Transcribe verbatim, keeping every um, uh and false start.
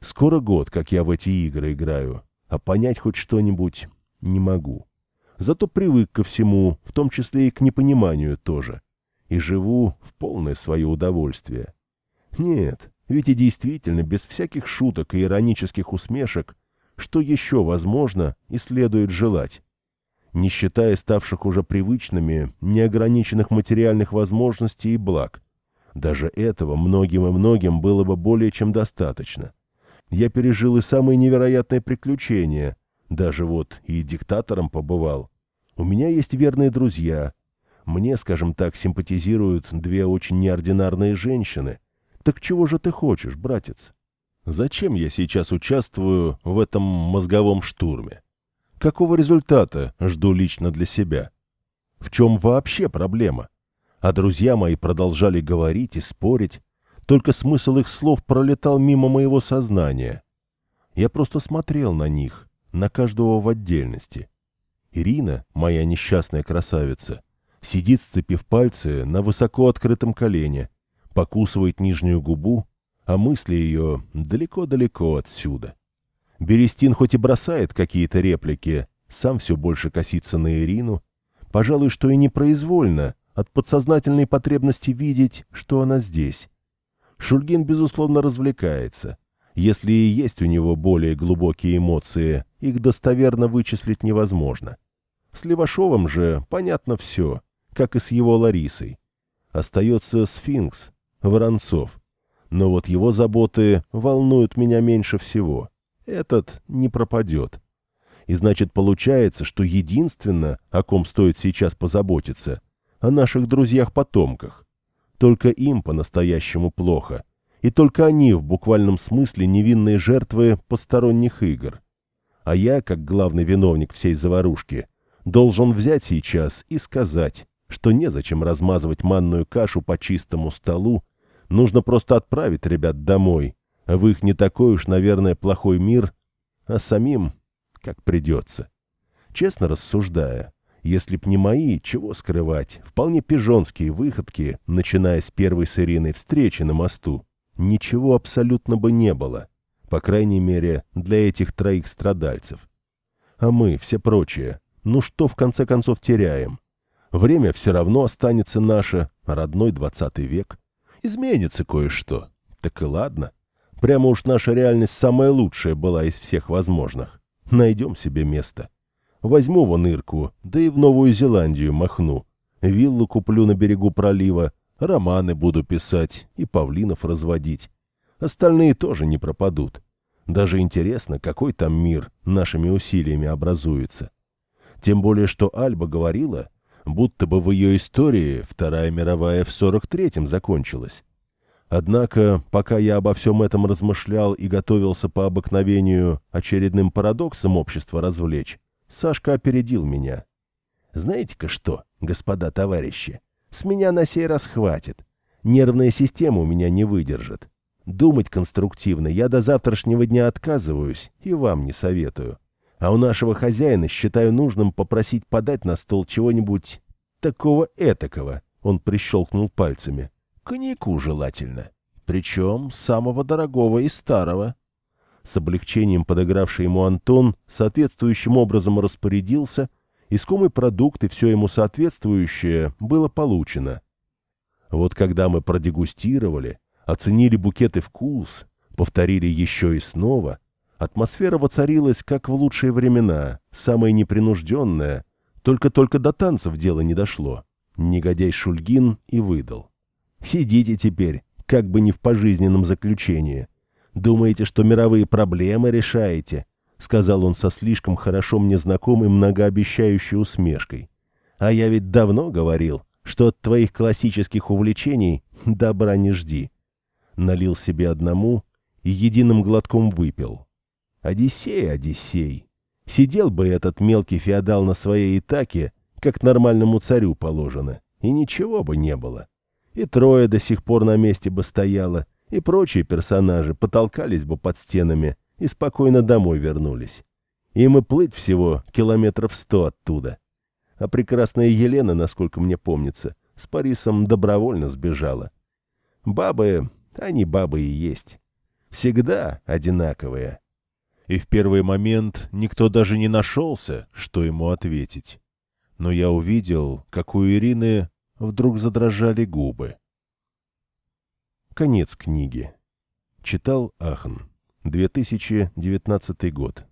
Скоро год, как я в эти игры играю, а понять хоть что-нибудь не могу. Зато привык ко всему, в том числе и к непониманию тоже. И живу в полное свое удовольствие. Нет, ведь и действительно, без всяких шуток и иронических усмешек, что еще возможно и следует желать? Не считая ставших уже привычными, неограниченных материальных возможностей и благ. Даже этого многим и многим было бы более чем достаточно. Я пережил и самые невероятные приключения, даже вот и диктатором побывал. У меня есть верные друзья. Мне, скажем так, симпатизируют две очень неординарные женщины. Так чего же ты хочешь, братец? Зачем я сейчас участвую в этом мозговом штурме? Какого результата жду лично для себя? В чем вообще проблема? А друзья мои продолжали говорить и спорить, только смысл их слов пролетал мимо моего сознания. Я просто смотрел на них, на каждого в отдельности. Ирина, моя несчастная красавица, сидит, сцепив пальцы на высоко открытом колене, покусывает нижнюю губу, а мысли ее далеко-далеко отсюда. Берестин хоть и бросает какие-то реплики, сам все больше косится на Ирину, пожалуй, что и непроизвольно, от подсознательной потребности видеть, что она здесь. Шульгин, безусловно, развлекается. Если и есть у него более глубокие эмоции, их достоверно вычислить невозможно. С Левашовым же понятно все, как и с его Ларисой. Остается сфинкс, Воронцов. Но вот его заботы волнуют меня меньше всего. Этот не пропадет. И значит, получается, что единственно, о ком стоит сейчас позаботиться, о наших друзьях-потомках. Только им по-настоящему плохо. И только они в буквальном смысле невинные жертвы посторонних игр. А я, как главный виновник всей заварушки, должен взять сейчас и сказать, что незачем размазывать манную кашу по чистому столу, нужно просто отправить ребят домой, в их не такой уж, наверное, плохой мир, а самим как придется. Честно рассуждая, если б не мои, чего скрывать, вполне пижонские выходки, начиная с первой с Ириной встречи на мосту, ничего абсолютно бы не было, по крайней мере, для этих троих страдальцев. А мы, все прочие, ну что в конце концов теряем? Время все равно останется наше, родной двадцатый век. Изменится кое-что. Так и ладно. Прямо уж наша реальность самая лучшая была из всех возможных. Найдем себе место. Возьму вон Ирку, да и в Новую Зеландию махну. Виллу куплю на берегу пролива, романы буду писать и павлинов разводить. Остальные тоже не пропадут. Даже интересно, какой там мир нашими усилиями образуется. Тем более, что Альба говорила, будто бы в ее истории Вторая мировая в сорок третьем закончилась. Однако, пока я обо всем этом размышлял и готовился по обыкновению очередным парадоксом общества развлечь, Сашка опередил меня. Знаете-ка что, господа товарищи, с меня на сей раз хватит. Нервная система у меня не выдержит. Думать конструктивно я до завтрашнего дня отказываюсь и вам не советую. А у нашего хозяина считаю нужным попросить подать на стол чего-нибудь такого-этакого, он прищелкнул пальцами. Коньяку желательно. Причем самого дорогого и старого. С облегчением подыгравший ему Антон соответствующим образом распорядился, искомый продукт и все ему соответствующее было получено. Вот когда мы продегустировали, оценили букет и вкус, повторили еще и снова, атмосфера воцарилась, как в лучшие времена, самая непринужденная, только-только до танцев дело не дошло. Негодяй Шульгин и выдал. Сидите теперь, как бы не в пожизненном заключении. Думаете, что мировые проблемы решаете? Сказал он со слишком хорошо мне знакомой многообещающей усмешкой. А я ведь давно говорил, что от твоих классических увлечений добра не жди. Налил себе одному и единым глотком выпил. Одиссей, Одиссей. Сидел бы этот мелкий феодал на своей Итаке, как нормальному царю положено, и ничего бы не было. И Троя до сих пор на месте бы стояла, и прочие персонажи потолкались бы под стенами и спокойно домой вернулись. Им и плыть всего километров сто оттуда. А прекрасная Елена, насколько мне помнится, с Парисом добровольно сбежала. Бабы, они бабы и есть. Всегда одинаковые. И в первый момент никто даже не нашелся, что ему ответить. Но я увидел, как у Ирины вдруг задрожали губы. Конец книги. Читал Ахан. две тысячи девятнадцатый год.